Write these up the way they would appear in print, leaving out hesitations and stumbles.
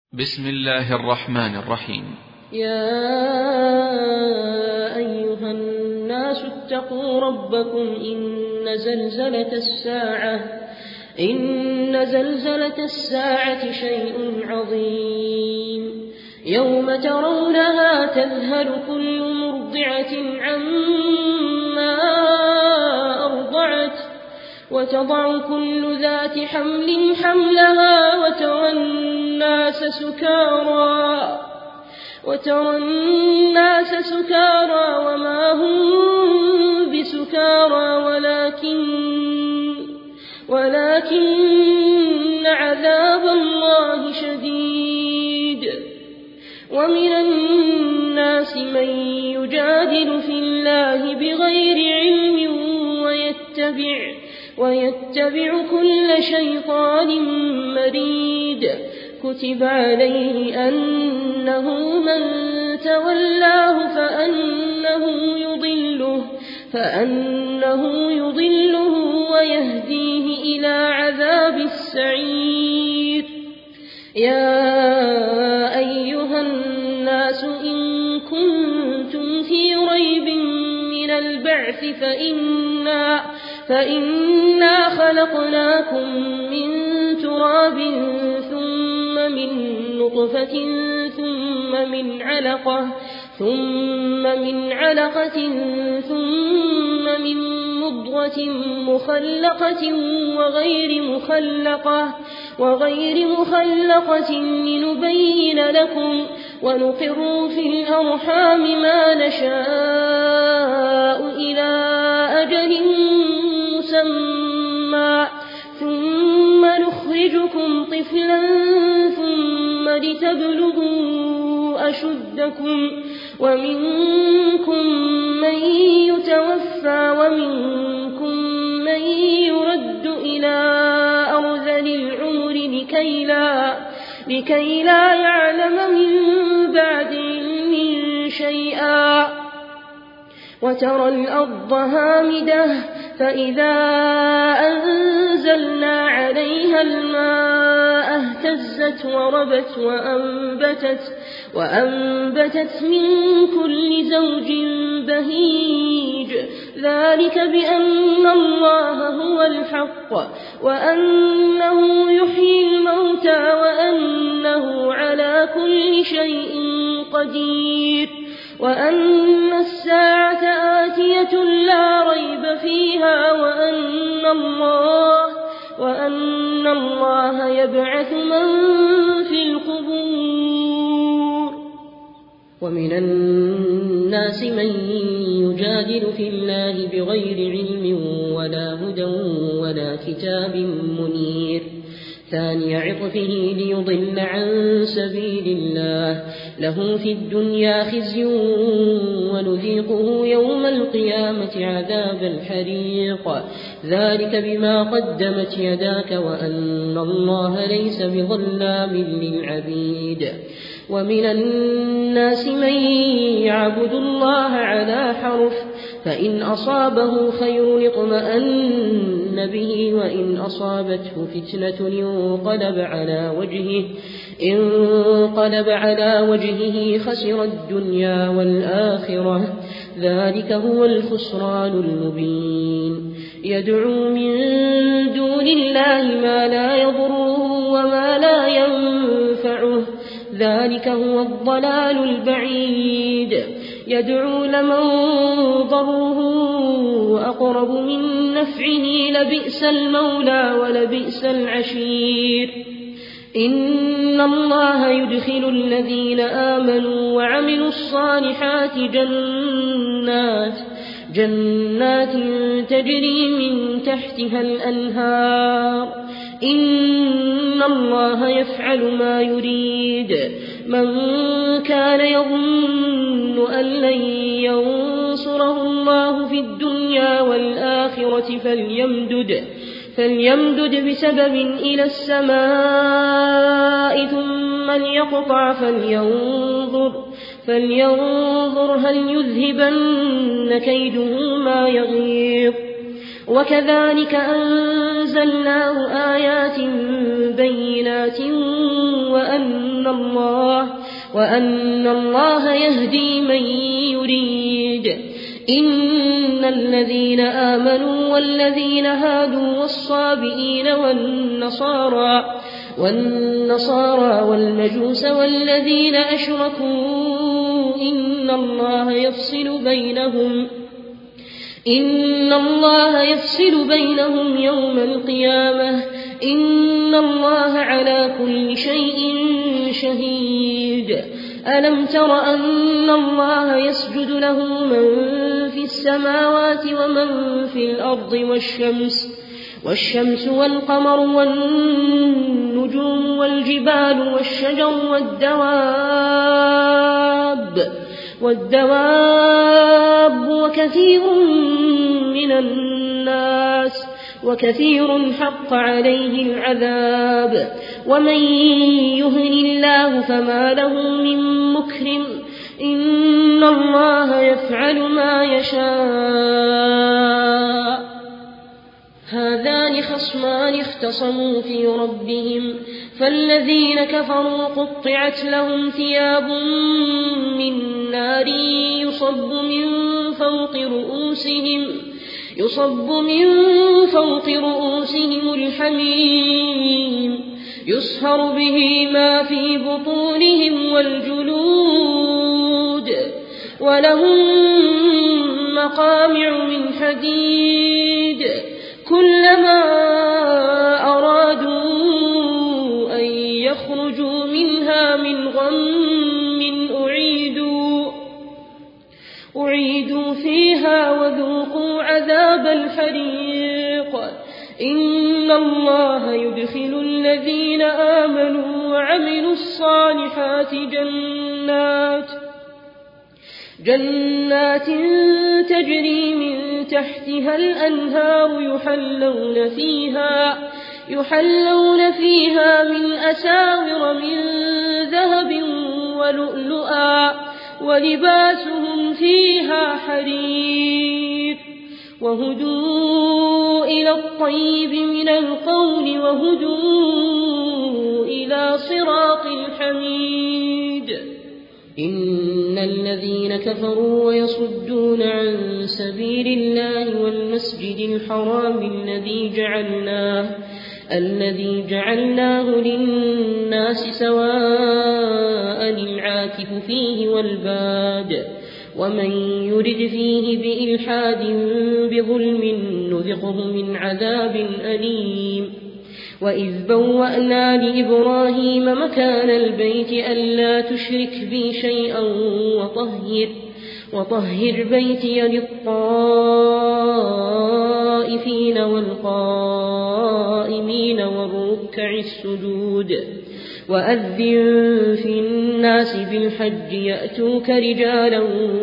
بسم الله الرحمن الرحيم. يا أيها الناس اتقوا ربكم إن زلزلة الساعة شيء عظيم. يوم ترونها تذهل كل مرضعة عما أرضعت وتضع كل ذات حمل حملها وترى الناس سكارى وما هم بسكارى ولكن عذاب الله شديد. ومن الناس من يجادل في الله بغير علم ويتبع كل شيطان مريد. كتب عليه أنه من تولاه فأنه يضله ويهديه إلى عذاب السعير. يا أيها الناس إن كنتم في ريب من البعث فإنا خلقناكم من تراب ثم من نطفة ثم من علقة ثم من مضغة مخلقة وغير مخلقة لنبين لكم ونقر في الأرحام ما نشاء إلى أجل مسمى ثم نخرجكم طفلا ثم لتبلغوا أشدكم ومنكم من يتوفى ومنكم من يرد إلى أرذل العمر لكي لا يعلم من بعد علم شيئا. وترى الأرض هامدة فإذا أنزلنا عليها الماء اهتزت وربت وأنبتت من كل زوج بهيج. ذلك بأن الله هو الحق وأنه يحيي الموتى وأنه على كل شيء قدير وأن الساعة آتية لا ريب فيها وأن الله يبعث من في القبور. ومن الناس من يجادل في الله بغير علم ولا هدى ولا كتاب منير. ثاني عطفه ليضل عن سبيل الله له في الدنيا خزي ونذيقه يوم القيامة عذاب الحريق. ذلك بما قدمت يداك وأن الله ليس بظلام للعبيد. ومن الناس من يعبد الله على حرف فإن أصابه خير اطمأن به وإن أصابته فتنة انقلب على وجهه خسر الدنيا والآخرة. ذلك هو الخسران المبين. يدعو من دون الله ما لا يضره وما لا ينفعه. ذلك هو الضلال البعيد. يدعو لمن ضره أقرب من نفعه لبئس المولى ولبئس العشير. إن الله يدخل الذين آمنوا وعملوا الصالحات جنات تجري من تحتها الأنهار. إن الله يفعل ما يريد. من كان يظن أن لن ينصره الله في الدنيا والآخرة فليمدد بسبب إلى السماء ثم ليقطع فلينظر هل يذهبن كيده ما يغيظ. وكذلك أنزلناه آيات بينات وأن وأن الله يهدي من يريد. إن الذين آمنوا والذين هادوا والصابئين والنصارى والمجوس والذين أشركوا إن الله يفصل بينهم يوم القيامة. إن الله على كل شيء شهيد. ألم تر أن الله يسجد له من في السماوات ومن في الأرض والشمس والقمر والنجوم والجبال والشجر والدواب وكثير حق عليه العذاب. ومن يهن الله فما له من مكرم. إن الله يفعل ما يشاء. هذان خصمان اختصموا في ربهم فالذين كفروا قطعت لهم ثياب من نار يصب من فوق رؤوسهم الحميم يصهر به ما في بطونهم والجلود ولهم مقامع من حديد كلما أرادوا أن يخرجوا منها من غم أعيدوا فيها وذوقوا عذاب الحريق. إن الله يدخل الذين آمنوا وعملوا الصالحات جنات تجري من تحتها الأنهار يحلون فيها من أساور من ذهب ولؤلؤا ولباسهم فيها حرير وهدوا إلى الطيب من القول وهدوا إلى صراط الحميد. إن الذين كفروا ويصدون عن سبيل الله والمسجد الحرام الذي جعلناه للناس سواء العاكف فيه والباد ومن يرد فيه بإلحاد بظلم نذقه من عذاب أليم. وإذ بوأنا لإبراهيم مكان البيت ألا تشرك بي شيئا وطهر بيتي للطائفين والقائمين والركع السجود. وأذن في الناس بالحج يأتوك رجالا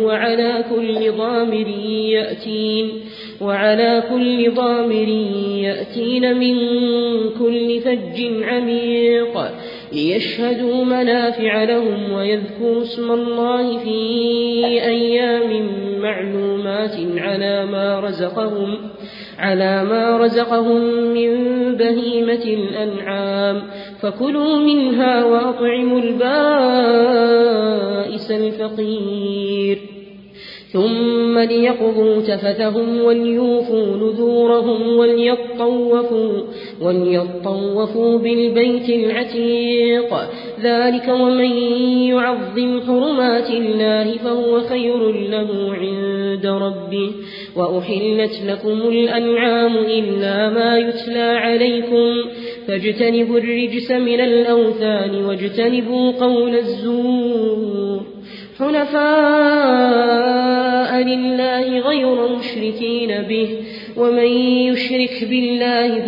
وعلى كل ضامر يأتين من كل فج عميق ليشهدوا منافع لهم ويذكروا اسم الله في أيام معلومات على ما رزقهم من بهيمة الأنعام فكلوا منها وأطعموا البائس الفقير. ثم ليقضوا تفثهم وليوفوا نذورهم وليطوفوا بالبيت العتيق. ذلك ومن يعظم حرمات الله فهو خير له عند ربه. وأحلت لكم الأنعام إلا ما يتلى عليكم فاجتنبوا الرجس من الأوثان واجتنبوا قول الزور حنفاء لله غير مشركين به. ومن يشرك بالله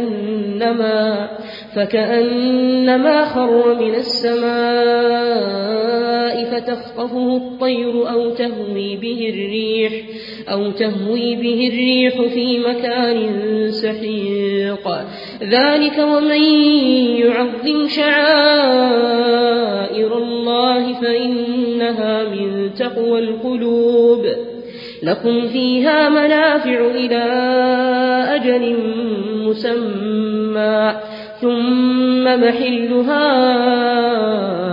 فكأنما خر من السماء فتخطفه الطير أو تهوي به الريح في مكان سحيق. ذلك ومن يعظم شعائر الله فإنها من تقوى القلوب. لكم فيها منافع إلى أجل مسمى ثم محلها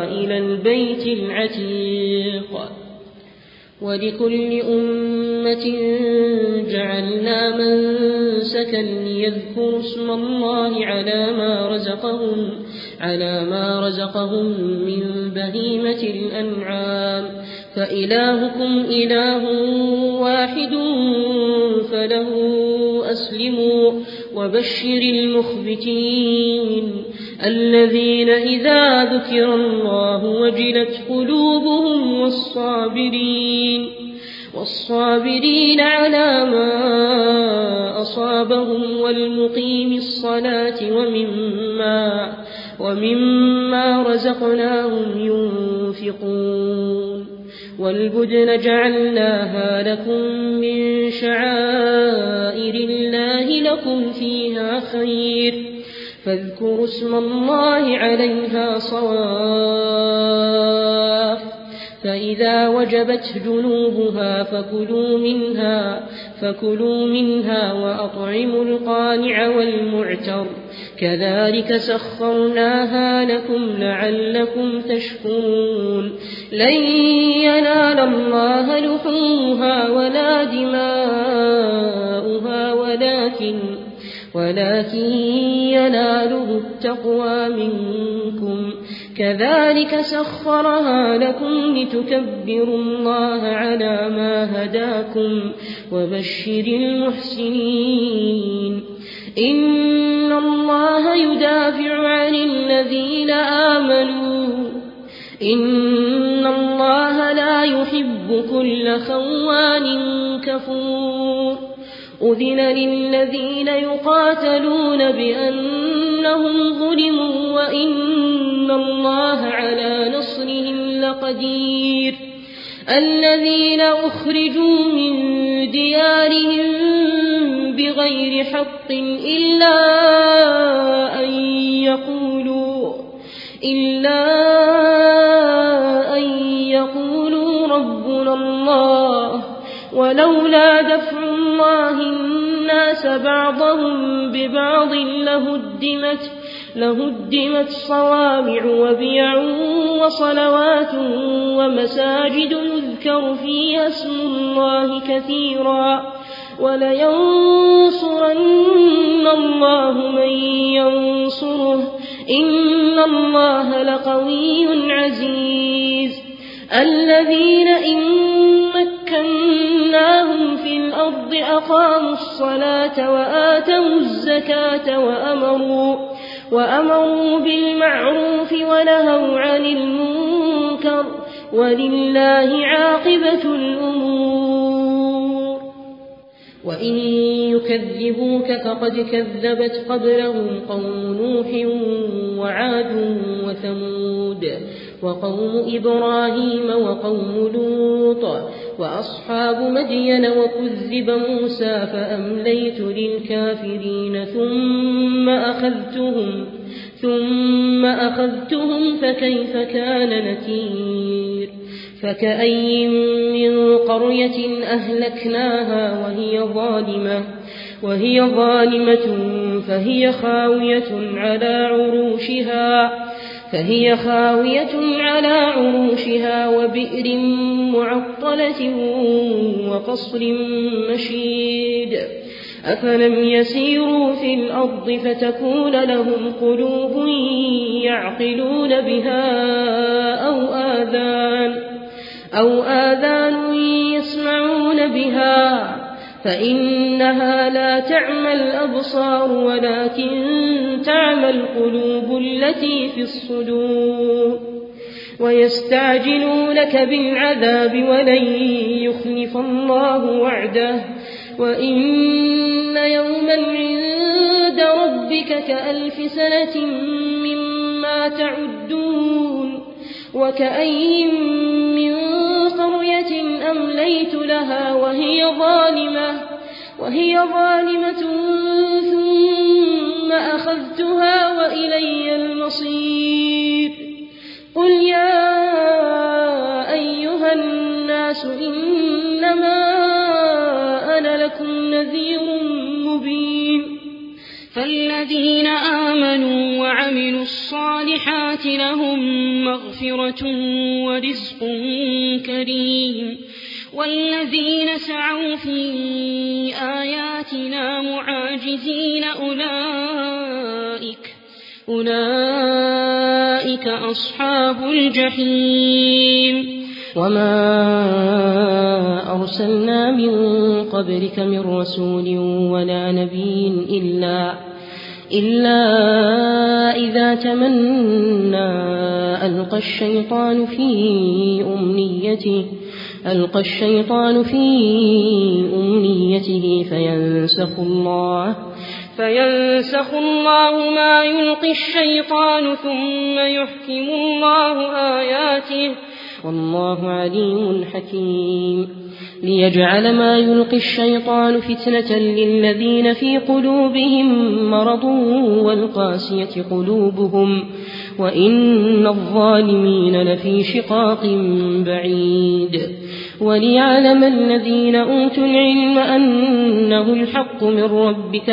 البيت العتيق. ولكل أمة جعلنا منسكا ليذكروا اسم الله على ما رزقهم من بهيمة الأنعام، فإلهكم إله واحد فله أسلموا. وبشر المخبتين الذين إذا ذكر الله وجلت قلوبهم والصابرين على ما أصابهم والمقيم الصلاة ومما رزقناهم ينفقون. والبدن جعلناها لكم من شعائر الله لكم فيها خير، فاذكروا اسم الله عليها صواف، فإذا وجبت جنوبها فكلوا منها وأطعموا القانع والمعتر، كذلك سخرناها لكم لعلكم تشكرون. لن ينال الله لحومها ولا دماؤها ولكن يناله التقوى منكم، كذلك سخرها لكم لتكبروا الله على ما هداكم. وبشر المحسنين. إن الله يدافع عن الذين آمنوا، إن الله لا يحب كل خوان كفور. أذن للذين يقاتلون بأنهم ظلموا وإن الله على نصرهم لقدير. الذين أخرجوا من ديارهم بغير حق إلا أن يقولوا ربنا الله، ولولا دفع الله الناس بعضهم ببعض لهدمت صوامع وبيع وصلوات ومساجد يذكر فيها اسم الله كثيرا، ولينصرن الله من ينصره، إن الله لقوي عزيز. الذين إن مكناهم في الأرض أقاموا الصلاة وآتوا الزكاة وأمروا بالمعروف ونهوا عن المنكر، ولله عاقبة الأمور. وإن يكذبوك فقد كذبت قبلهم قوم نوح وعاد وثمود وقوم إبراهيم وقوم لوط وأصحاب مدين، وكذب موسى فأمليت للكافرين ثم أخذتهم فكيف كان نكير. فكأي من قرية أهلكناها وهي ظالمة فهي خاوية على عروشها وبئر معطلة وقصر مشيد. أفلم يسيروا في الأرض فتكون لهم قلوب يعقلون بها أو آذان يسمعون بها، فإنها لا تعمى الأبصار ولكن تعمى القلوب التي في الصدور. ويستعجلونك بالعذاب ولن يخلف الله وعده، وإن يوما عند ربك كألف سنة مما تعدون. وكأي من قرية أمليت لها وهي ظالمة ثم أخذتها وإلي المصير. قل يا أيها الناس إنما أنا لكم نذير مبين. فالذين آمنوا وعملوا الصالحات لهم مغفرة ورزق كريم والذين سعوا في آياتنا معاجزين أولئك أصحاب الجحيم وما أرسلنا من قبلك من رسول ولا نبي إلا إذا تمنى ألقى الشيطان في أمنيته فينسخ الله ما يلقي الشيطان ثم يحكم الله آياته والله عليم حكيم ليجعل ما يلقي الشيطان فتنة للذين في قلوبهم مرض والقاسية قلوبهم وإن الظالمين لفي شقاق بعيد وليعلم الذين أوتوا العلم أنه الحق من ربك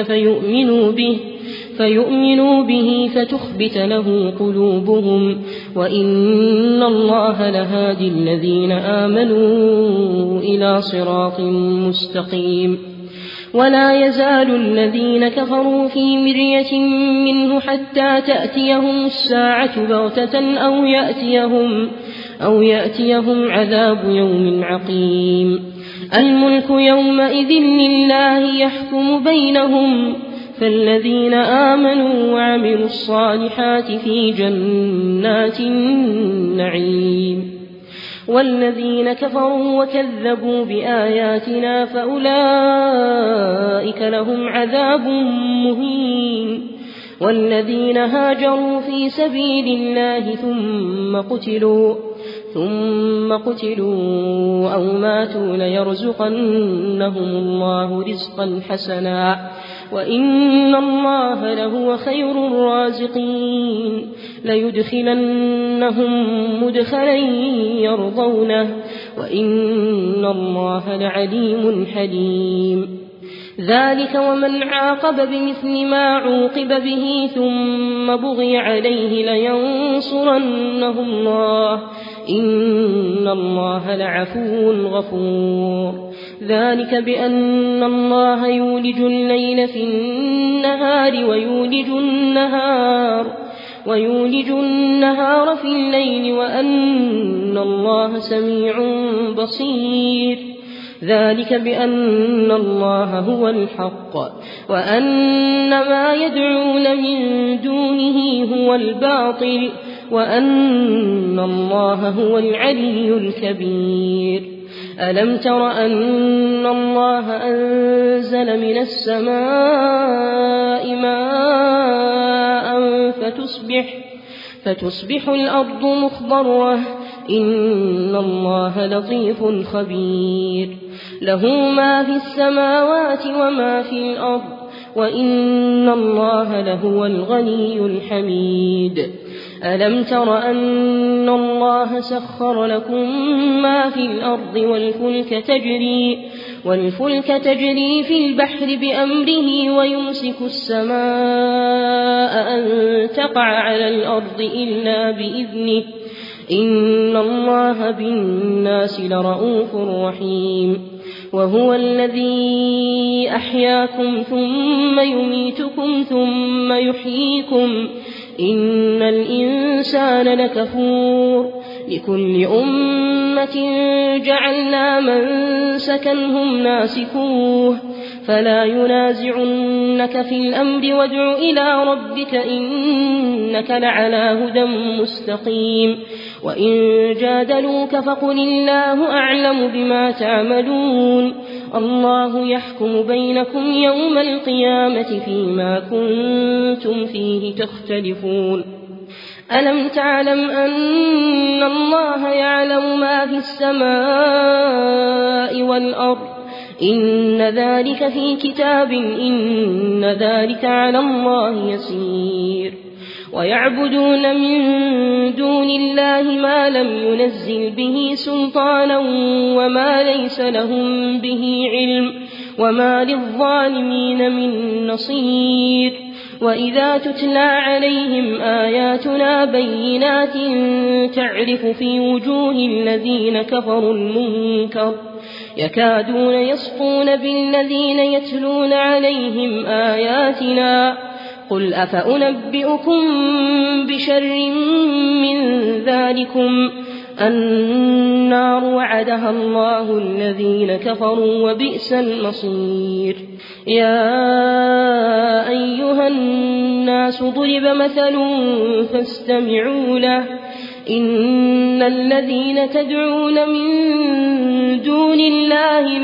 فيؤمنوا به فتخبت له قلوبهم وإن الله لهادي الذين آمنوا إلى صراط مستقيم ولا يزال الذين كفروا في مرية منه حتى تأتيهم الساعة بغتة أو يأتيهم عذاب يوم عقيم الملك يومئذ لله يحكم بينهم فالذين آمنوا وعملوا الصالحات في جنات النعيم والذين كفروا وكذبوا بآياتنا فأولئك لهم عذاب مهين والذين هاجروا في سبيل الله ثم قتلوا أو ماتوا ليرزقنهم الله رزقا حسنا وإن الله لهو خير الرازقين ليدخلنهم مدخلا يرضونه وإن الله لعليم حليم ذلك ومن عاقب بمثل ما عوقب به ثم بغي عليه لينصرنه الله إن الله لعفو غفور ذلك بأن الله يولج الليل في النهار ويولج النهار في الليل وأن الله سميع بصير ذلك بأن الله هو الحق وأن ما يدعون من دونه هو الباطل وأن الله هو العلي الكبير ألم تر أن الله أنزل من السماء ماء فتصبح الأرض مخضرة إن الله لطيف خبير له ما في السماوات وما في الأرض وإن الله لهو الغني الحميد ألم تر أن الله سخر لكم ما في الأرض والفلك تجري في البحر بأمره ويمسك السماء أن تقع على الأرض إلا بإذنه إن الله بالناس لرءوف رحيم وهو الذي أحياكم ثم يميتكم ثم يحييكم إن الإنسان لكفور لكل أمة جعلنا منسكا هم ناسكوه فلا ينازعنك في الأمر وادع إلى ربك إنك لعلى هدى مستقيم وإن جادلوك فقل الله أعلم بما تعملون الله يحكم بينكم يوم القيامة فيما كنتم فيه تختلفون ألم تعلم أن الله يعلم ما في السماء والأرض إن ذلك في كتاب إن ذلك على الله يسير ويعبدون من دون الله ما لم ينزل به سلطانا وما ليس لهم به علم وما للظالمين من نصير وإذا تتلى عليهم آياتنا بينات تعرف في وجوه الذين كفروا المنكر يكادون يسطون بالذين يتلون عليهم آياتنا قل أفأنبئكم بشر من ذلكم النار وعدها الله الذين كفروا وبئس المصير يا أيها الناس ضرب مثل فاستمعوا له إن الذين تدعون من دون الله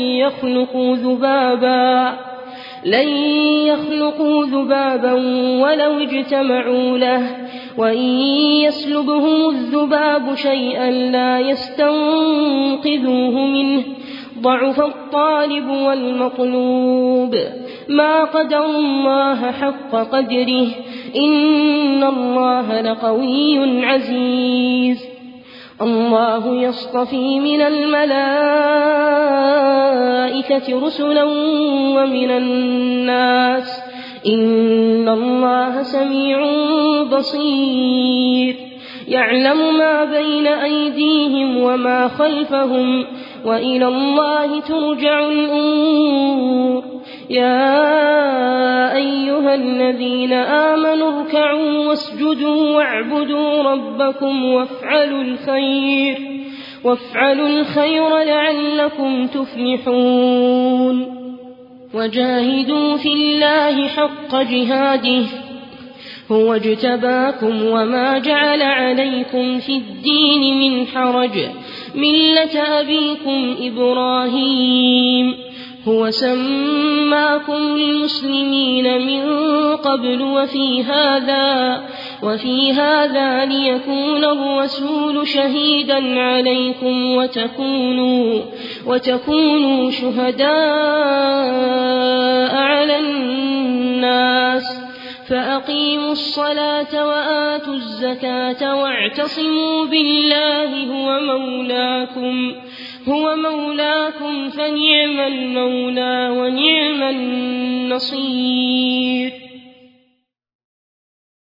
لن يخلقوا ذبابا ولو اجتمعوا له وإن يسلبهم الذباب شيئا لا يستنقذوه منه ضعف الطالب والمطلوب ما قدر الله حق قدره إن الله لقوي عزيز الله يصطفي من الملائكة رسلا ومن الناس إن الله سميع بصير يعلم ما بين أيديهم وما خلفهم وإلى الله ترجع الأمور يا أيها الذين آمنوا اركعوا واسجدوا واعبدوا ربكم وافعلوا الخير لعلكم تفلحون وجاهدوا في الله حق جهاده هو اجتباكم وما جعل عليكم في الدين من حرج ملة أبيكم إبراهيم هو سماكم المسلمين من قبل وفي هذا ليكون الرسول شهيدا عليكم وتكونوا شهداء على الناس فأقيموا الصلاة وآتوا الزكاة واعتصموا بالله هو مولاكم فنعم المولى ونعم النصير